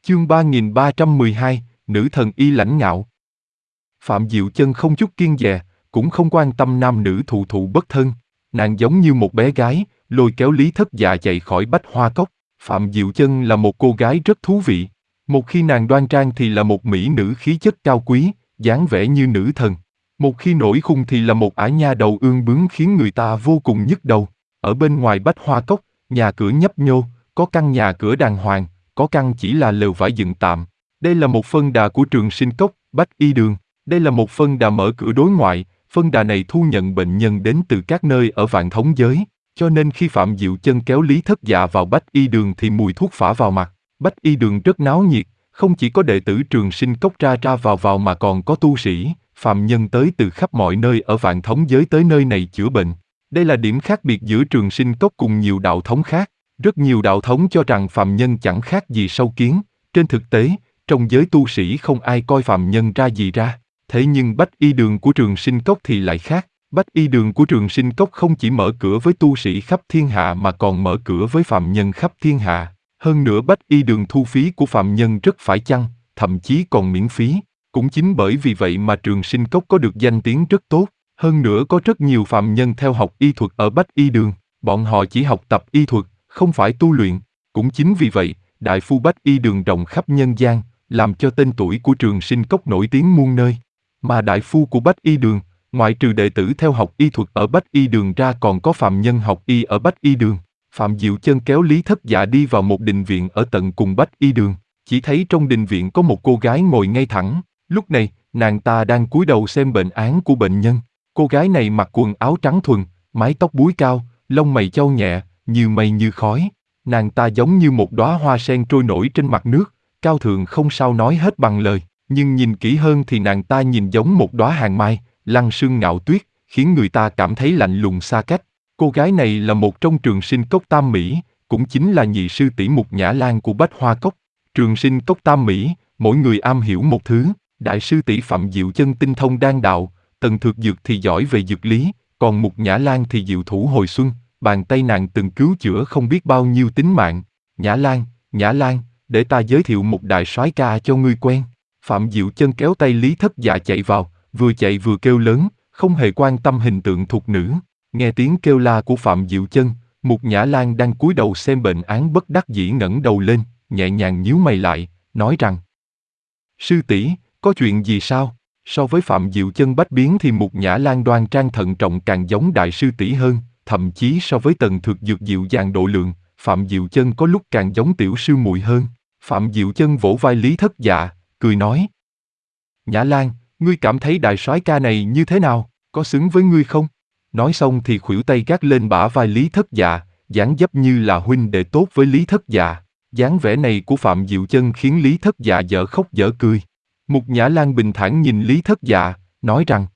Chương 3312, Nữ thần y lãnh ngạo. Phạm Diệu Chân không chút kiêng dè, cũng không quan tâm nam nữ thụ thụ bất thân. Nàng giống như một bé gái, lôi kéo Lý Thất Dạ chạy khỏi Bách Hoa Cốc. Phạm Diệu Chân là một cô gái rất thú vị. Một khi nàng đoan trang thì là một mỹ nữ khí chất cao quý, dáng vẻ như nữ thần. Một khi nổi khùng thì là một ả nha đầu ương bướng khiến người ta vô cùng nhức đầu. Ở bên ngoài Bách Hoa Cốc, nhà cửa nhấp nhô, có căn nhà cửa đàng hoàng, có căn chỉ là lều vải dựng tạm. Đây là một phân đà của Trường Sinh Cốc, Bách Y Đường. Đây là một phân đà mở cửa đối ngoại, phân đà này thu nhận bệnh nhân đến từ các nơi ở Vạn Thống Giới. Cho nên khi Phạm Diệu Chân kéo Lý Thất Dạ vào Bách Y Đường thì mùi thuốc phả vào mặt. Bách Y Đường rất náo nhiệt, không chỉ có đệ tử Trường Sinh Cốc ra ra vào mà còn có tu sĩ, phàm nhân tới từ khắp mọi nơi ở Vạn Thống Giới tới nơi này chữa bệnh. Đây là điểm khác biệt giữa Trường Sinh Cốc cùng nhiều đạo thống khác. Rất nhiều đạo thống cho rằng phàm nhân chẳng khác gì sâu kiến. Trên thực tế, trong giới tu sĩ không ai coi phàm nhân ra gì ra. Thế nhưng Bách Y Đường của Trường Sinh Cốc thì lại khác. Bách Y Đường của Trường Sinh Cốc không chỉ mở cửa với tu sĩ khắp thiên hạ mà còn mở cửa với phàm nhân khắp thiên hạ. Hơn nữa Bách Y Đường thu phí của phàm nhân rất phải chăng, thậm chí còn miễn phí. Cũng chính bởi vì vậy mà Trường Sinh Cốc có được danh tiếng rất tốt. Hơn nữa có rất nhiều phàm nhân theo học y thuật ở Bách Y Đường. Bọn họ chỉ học tập y thuật, không phải tu luyện. Cũng chính vì vậy, đại phu Bách Y Đường rộng khắp nhân gian, làm cho tên tuổi của Trường Sinh Cốc nổi tiếng muôn nơi. Mà đại phu của Bách Y Đường, ngoại trừ đệ tử theo học y thuật ở Bách Y Đường ra còn có phàm nhân học y ở Bách Y Đường. Phạm Diệu Chân kéo Lý Thất Dạ đi vào một đình viện ở tận cùng Bách Y Đường. Chỉ thấy trong đình viện có một cô gái ngồi ngay thẳng. Lúc này, nàng ta đang cúi đầu xem bệnh án của bệnh nhân. Cô gái này mặc quần áo trắng thuần, mái tóc búi cao, lông mày chau nhẹ, như mây như khói. Nàng ta giống như một đóa hoa sen trôi nổi trên mặt nước, cao thượng không sao nói hết bằng lời. Nhưng nhìn kỹ hơn thì nàng ta nhìn giống một đóa hàng mai, lăng sương ngạo tuyết, khiến người ta cảm thấy lạnh lùng xa cách. Cô gái này là một trong Trường Sinh Cốc Tam Mỹ, cũng chính là nhị sư tỷ Mục Nhã Lan của Bách Hoa Cốc. Trường Sinh Cốc Tam Mỹ, mỗi người am hiểu một thứ. Đại sư tỷ Phạm Diệu Chân tinh thông đan đạo, Tần Thược Dược thì giỏi về dược lý, còn Mục Nhã Lan thì diệu thủ hồi xuân, bàn tay nàng từng cứu chữa không biết bao nhiêu tính mạng. Nhã Lan, để ta giới thiệu một đại soái ca cho ngươi quen. Phạm Diệu Chân kéo tay Lý Thất Dạ chạy vào, vừa chạy vừa kêu lớn, không hề quan tâm hình tượng thục nữ. Nghe tiếng kêu la của Phạm Diệu Chân, Mục Nhã Lan đang cúi đầu xem bệnh án bất đắc dĩ ngẩng đầu lên, nhẹ nhàng nhíu mày lại, nói rằng: Sư tỷ, có chuyện gì sao? So với Phạm Diệu Chân bách biến thì Mục Nhã Lan đoan trang thận trọng càng giống đại sư tỷ hơn, thậm chí so với Tần Thược Dược dịu dàng độ lượng, Phạm Diệu Chân có lúc càng giống tiểu sư muội hơn. Phạm Diệu Chân vỗ vai Lý Thất Dạ, cười nói: Nhã Lan, ngươi cảm thấy đại soái ca này như thế nào, có xứng với ngươi không? Nói xong thì khuỷu tay gác lên bả vai Lý Thất Dạ, dáng dấp như là huynh đệ tốt với Lý Thất Dạ. Dáng vẻ này của Phạm Diệu Chân khiến Lý Thất Dạ dở khóc dở cười. Mục Nhã Lan bình thản nhìn Lý Thất Dạ, nói rằng: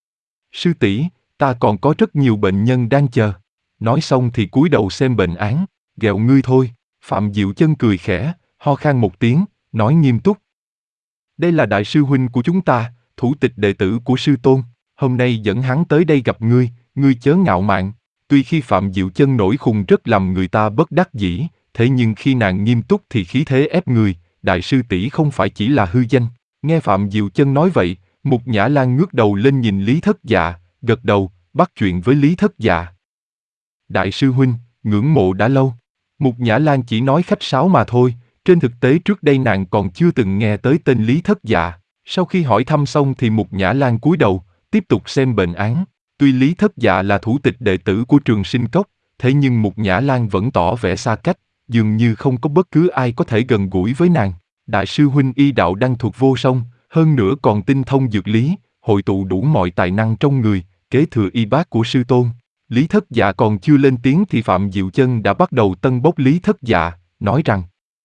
Sư tỷ, ta còn có rất nhiều bệnh nhân đang chờ. Nói xong thì cúi đầu xem bệnh án, ghẹo ngươi thôi. Phạm Diệu Chân cười khẽ, ho khan một tiếng, nói nghiêm túc: Đây là đại sư huynh của chúng ta, thủ tịch đệ tử của sư tôn. Hôm nay dẫn hắn tới đây gặp ngươi, ngươi chớ ngạo mạn. Tuy khi Phạm Diệu Chân nổi khùng rất làm người ta bất đắc dĩ, thế nhưng khi nàng nghiêm túc thì khí thế ép người, đại sư tỷ không phải chỉ là hư danh. Nghe Phạm Diệu Chân nói vậy, Mục Nhã Lan ngước đầu lên nhìn Lý Thất Dạ, gật đầu, bắt chuyện với Lý Thất Dạ. Đại sư huynh, ngưỡng mộ đã lâu. Mục Nhã Lan chỉ nói khách sáo mà thôi, trên thực tế trước đây nàng còn chưa từng nghe tới tên Lý Thất Dạ. Sau khi hỏi thăm xong thì Mục Nhã Lan cúi đầu, tiếp tục xem bệnh án. Tuy Lý Thất Dạ là thủ tịch đệ tử của Trường Sinh Cốc, thế nhưng Mục Nhã Lan vẫn tỏ vẻ xa cách, dường như không có bất cứ ai có thể gần gũi với nàng. Đại sư huynh y đạo đăng thuộc vô song, hơn nữa còn tinh thông dược lý, hội tụ đủ mọi tài năng trong người, kế thừa y bác của sư tôn. Lý Thất Dạ còn chưa lên tiếng thì Phạm Diệu Chân đã bắt đầu tân bốc Lý Thất Dạ, nói rằng: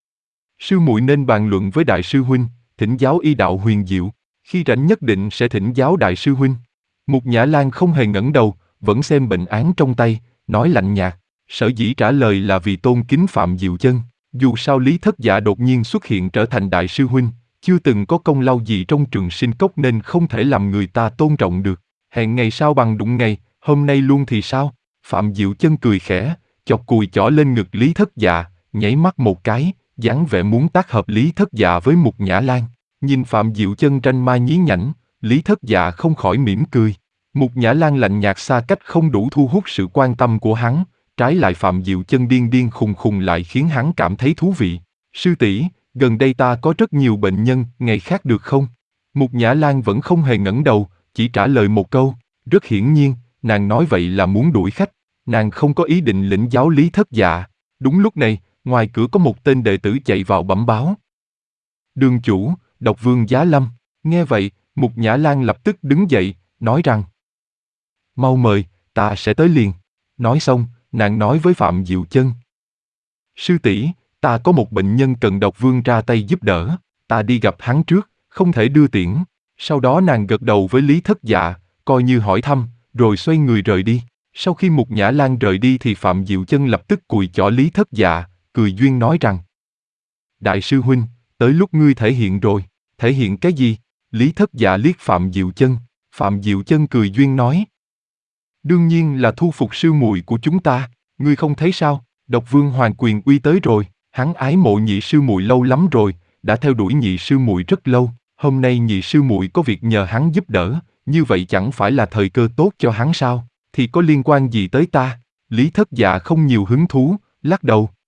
Sư muội nên bàn luận với đại sư huynh, thỉnh giáo y đạo huyền diệu, khi rảnh nhất định sẽ thỉnh giáo đại sư huynh. Mục Nhã Lan không hề ngẩng đầu, vẫn xem bệnh án trong tay, nói lạnh nhạt. Sở dĩ trả lời là vì tôn kính Phạm Diệu Chân. Dù sao Lý Thất Dạ đột nhiên xuất hiện trở thành đại sư huynh, chưa từng có công lao gì trong Trường Sinh Cốc nên không thể làm người ta tôn trọng được. Hẹn ngày sao bằng đụng ngày, hôm nay luôn thì sao? Phạm Diệu Chân cười khẽ, chọc cùi chỏ lên ngực Lý Thất Dạ, nháy mắt một cái, dáng vẻ muốn tác hợp Lý Thất Dạ với Mục Nhã Lan. Nhìn Phạm Diệu Chân tranh ma nhí nhảnh, Lý Thất Dạ không khỏi mỉm cười. Mục Nhã Lan lạnh nhạt xa cách không đủ thu hút sự quan tâm của hắn, trái lại Phạm Diệu Chân điên điên khùng khùng lại khiến hắn cảm thấy thú vị. Sư tỷ, gần đây ta có rất nhiều bệnh nhân, ngày khác được không? Mục Nhã Lan vẫn không hề ngẩng đầu, chỉ trả lời một câu. Rất hiển nhiên, nàng nói vậy là muốn đuổi khách. Nàng không có ý định lĩnh giáo Lý Thất Dạ. Đúng lúc này, ngoài cửa có một tên đệ tử chạy vào bẩm báo. Đường chủ, Độc Vương Giá Lâm. Nghe vậy, Mục Nhã Lan lập tức đứng dậy, nói rằng: mau mời, ta sẽ tới liền. Nói xong, nàng nói với Phạm Diệu Chân: sư tỷ, ta có một bệnh nhân cần Độc Vương ra tay giúp đỡ, ta đi gặp hắn trước, không thể đưa tiễn. Sau đó nàng gật đầu với Lý Thất Dạ, coi như hỏi thăm, rồi xoay người rời đi. Sau khi Mục Nhã Lan rời đi thì Phạm Diệu Chân lập tức cùi chỏ Lý Thất Dạ, cười duyên nói rằng: đại sư huynh, tới lúc ngươi thể hiện rồi. Thể hiện cái gì? Lý Thất Dạ liếc Phạm Diệu Chân. Phạm Diệu Chân cười duyên nói: đương nhiên là thu phục sư muội của chúng ta, ngươi không thấy sao? Độc Vương Hoàng Quyền Uy tới rồi, hắn ái mộ nhị sư muội lâu lắm rồi, đã theo đuổi nhị sư muội rất lâu, hôm nay nhị sư muội có việc nhờ hắn giúp đỡ, như vậy chẳng phải là thời cơ tốt cho hắn sao? Thì có liên quan gì tới ta? Lý Thất Dạ không nhiều hứng thú, lắc đầu.